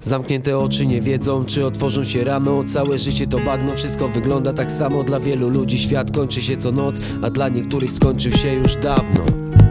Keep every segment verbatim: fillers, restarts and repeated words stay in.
Zamknięte oczy nie wiedzą, czy otworzą się rano. Całe życie to bagno, wszystko wygląda tak samo. Dla wielu ludzi świat kończy się co noc, a dla niektórych skończył się już dawno.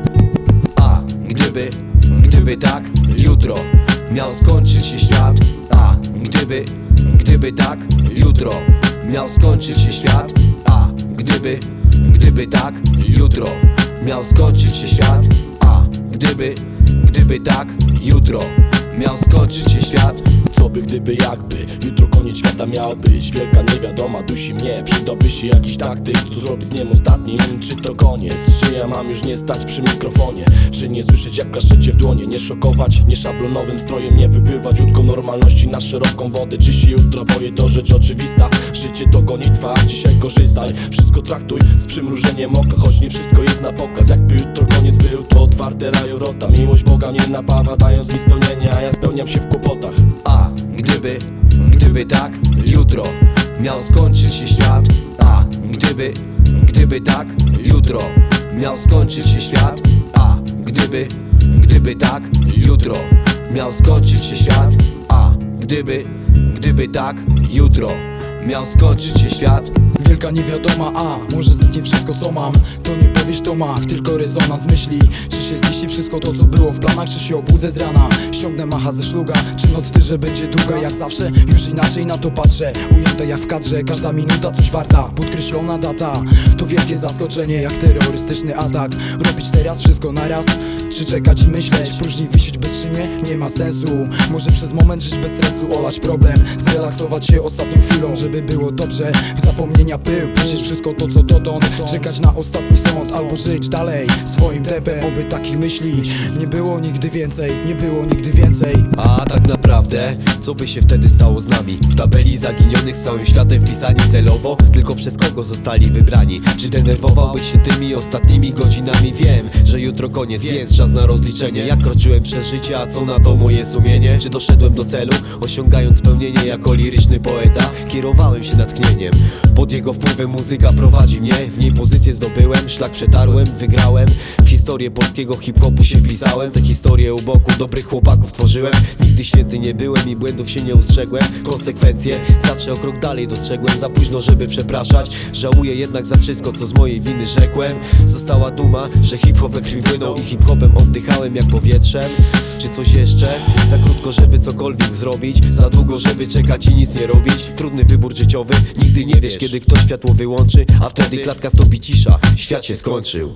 A gdyby, gdyby tak, jutro miał skończyć się świat. A gdyby, gdyby tak, jutro miał skończyć się świat. A gdyby, gdyby tak, jutro miał skończyć się świat. A gdyby, gdyby tak, jutro miał skończyć się świat. Co by gdyby jakby, jutro koniec świata miał być. Wielka niewiadoma dusi mnie, przydałby się jakiś taktyk, co zrobić z dniem ostatnim. Czy to koniec, czy ja mam już nie stać przy mikrofonie, czy nie słyszeć jak klaszczecie w dłonie. Nie szokować, nie szablonowym strojem, nie wypływać łódką normalności na szeroką wodę. Czy się jutro boję, to rzecz oczywista. Życie to gonitwa, dzisiaj korzystaj. Wszystko traktuj z przymrużeniem oka, choć nie wszystko jest na pokaz. Jakby jutro koniec był, to otwarte rajorota. Miłość Boga mnie napawa, dając mi spełnienie, a ja spełniam się w kłopotach. A gdyby, gdyby tak, jutro miał skończyć się świat. A gdyby, gdyby tak, jutro miał skończyć się świat. A gdyby, gdyby tak, jutro miał skończyć się świat. A gdyby, gdyby tak, jutro miał skończyć się świat. Wielka niewiadoma, a może zniknie wszystko co mam. To nie powieść Tomach, tylko rezonans myśli. Czy się ziści wszystko to co było w planach, czy się obudzę z rana, ściągnę macha ze szluga, czy noc tyże będzie długa jak zawsze. Już inaczej na to patrzę, ujęte jak w kadrze. Każda minuta coś warta, podkreślona data. To wielkie zaskoczenie jak terrorystyczny atak. Robić teraz wszystko naraz, czy czekać i myśleć? Później wisieć bezczynnie, nie ma sensu. Może przez moment żyć bez stresu, olać problem, zrelaksować się ostatnią chwilą, żeby było dobrze. W zapomnienia pył, puścić wszystko to co dotąd, czekać na ostatni sąd, albo żyć dalej swoim tempem. Oby takich myśli nie było nigdy więcej, nie było nigdy więcej. A tak naprawdę, co by się wtedy stało z nami? W tabeli zaginionych z całym światem wpisani celowo, tylko przez kogo zostali wybrani? Czy denerwowałbyś się tymi ostatnimi godzinami? Wiem, że jutro koniec, więc czas na rozliczenie. Jak kroczyłem przez życie, a co na to moje sumienie? Czy doszedłem do celu, osiągając spełnienie jako liryczny poeta? Kierowałem się natchnieniem, pod jego wpływem muzyka prowadzi mnie. W niej pozycję zdobyłem, szlak przetarłem, wygrałem. W historię polskiego hip-hopu się wpisałem. Te historie u boku dobrych chłopaków tworzyłem. Nigdy święty nie byłem i błędów się nie ustrzegłem. Konsekwencje zawsze o krok dalej dostrzegłem. Za późno żeby przepraszać, żałuję jednak za wszystko co z mojej winy rzekłem. Została duma, że hip-hop we krwi płynął i hip-hopem oddychałem jak powietrzem. Czy coś jeszcze? Za krótko żeby cokolwiek zrobić, za długo żeby czekać i nic nie robić. Trudny wybór życiowy, nigdy nie wiesz kiedy ktoś światło wyłączy, a wtedy klatka stopi cisza, świat się skończył.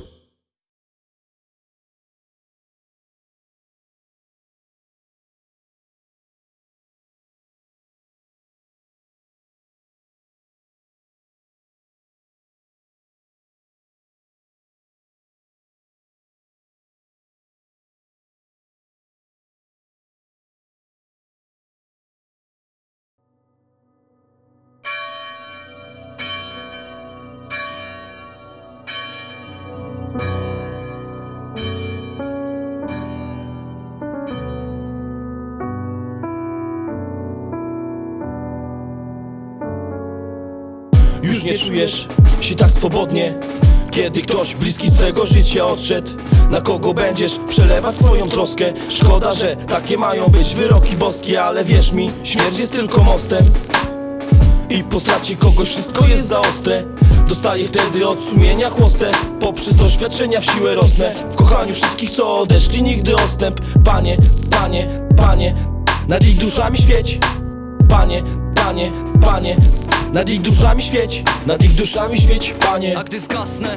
Już nie czujesz się tak swobodnie, kiedy ktoś bliski z twego życia odszedł. Na kogo będziesz przelewać swoją troskę? Szkoda, że takie mają być wyroki boskie, ale wierz mi, śmierć jest tylko mostem. I po stracie kogoś wszystko jest za ostre. Dostaję wtedy od sumienia chłostę. Poprzez doświadczenia w siłę rosnę. W kochaniu wszystkich co odeszli nigdy odstęp. Panie, panie, panie, nad ich duszami świeć. Panie, panie, panie, nad ich duszami świeć, nad ich duszami świeć, Panie. A gdy zgasnę,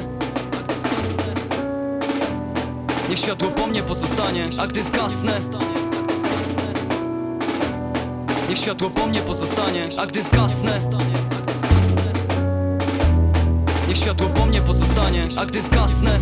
niech światło po mnie pozostanie. A gdy zgasnę, niech światło po mnie pozostanie. A gdy zgasnę, niech światło po mnie pozostanie. A gdy zgasnę,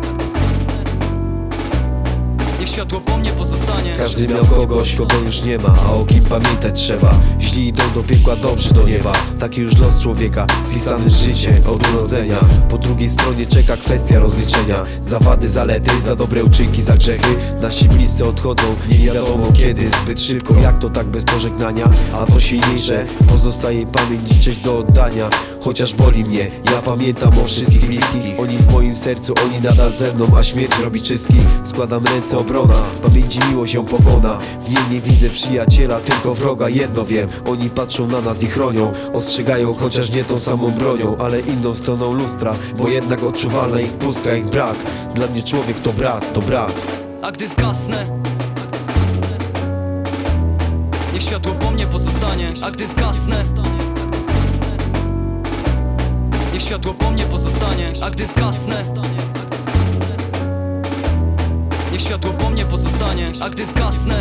niech światło po mnie pozostanie. Każdy miał kogoś, kogo już nie ma, a o kim pamiętać trzeba. Źli idą do piekła, dobrzy do nieba. Taki już los człowieka, wpisany w życie od urodzenia. Po drugiej stronie czeka kwestia rozliczenia. Za wady, zalety, za dobre uczynki, za grzechy. Nasi bliscy odchodzą, nie wiadomo kiedy. Zbyt szybko, jak to tak bez pożegnania? A to silniejsze, pozostaje pamięć i cześć do oddania. Chociaż boli mnie, ja pamiętam o wszystkich bliskich. Oni w moim sercu, oni nadal ze mną, a śmierć robi czystki. Składam ręce, obrona. Pamięci miłość ją pokona. W niej nie widzę przyjaciela, tylko wroga. Jedno wiem, oni patrzą na nas i chronią. Ostrzegają, chociaż nie tą samą bronią, ale inną stroną lustra, bo jednak odczuwalna ich pustka, ich brak. Dla mnie człowiek to brat, to brat. A gdy zgasnę, niech światło po mnie pozostanie. A gdy zgasnę, niech światło po mnie pozostanie. A gdy zgasnę, niech światło po mnie pozostanie. A gdy zgasnę,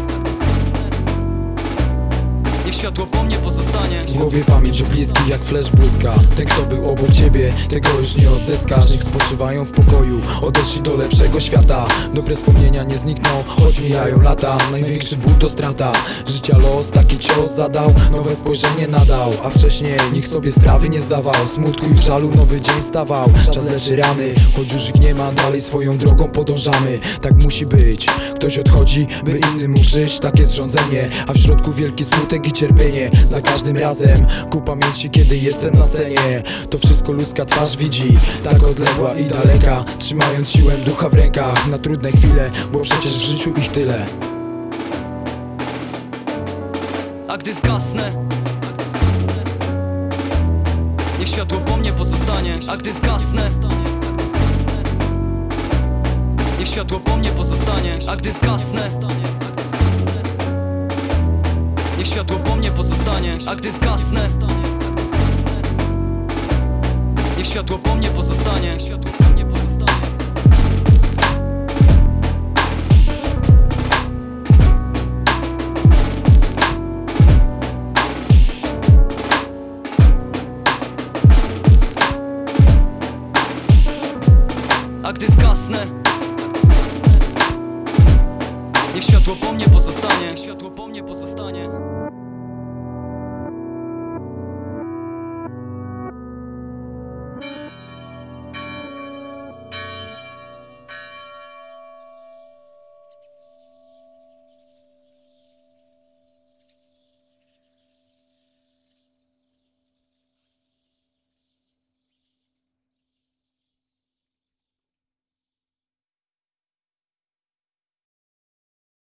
niech światło po mnie pozostanie. W głowie pamięć o bliskich jak flash błyska. Ten kto był obok ciebie, tego już nie odzyskasz. Niech spoczywają w pokoju, odeszli do lepszego świata. Dobre wspomnienia nie znikną, choć mijają lata. Największy ból to strata życia, los taki cios zadał, nowe spojrzenie nadał. A wcześniej nikt sobie sprawy nie zdawał. Smutku i w żalu nowy dzień stawał. Czas leczy rany, choć już ich nie ma, dalej swoją drogą podążamy. Tak musi być, ktoś odchodzi, by inny mógł żyć. Tak jest rządzenie, a w środku wielki smutek i cierpienie. Za każdym razem ku pamięci, kiedy jestem na scenie. To wszystko ludzka twarz widzi, tak odległa i daleka, trzymając siłę ducha w rękach na trudne chwile, bo przecież w życiu ich tyle. A gdy zgasnę, niech światło po mnie pozostanie. A gdy zgasnę, niech światło po mnie pozostanie. A gdy zgasnę, niech światło po mnie pozostanie. A gdy zgasnę, niech światło po mnie pozostanie. Światło po mnie pozostanie. A gdy zgasnę, niech światło po mnie pozostanie. Światło po mnie pozostanie.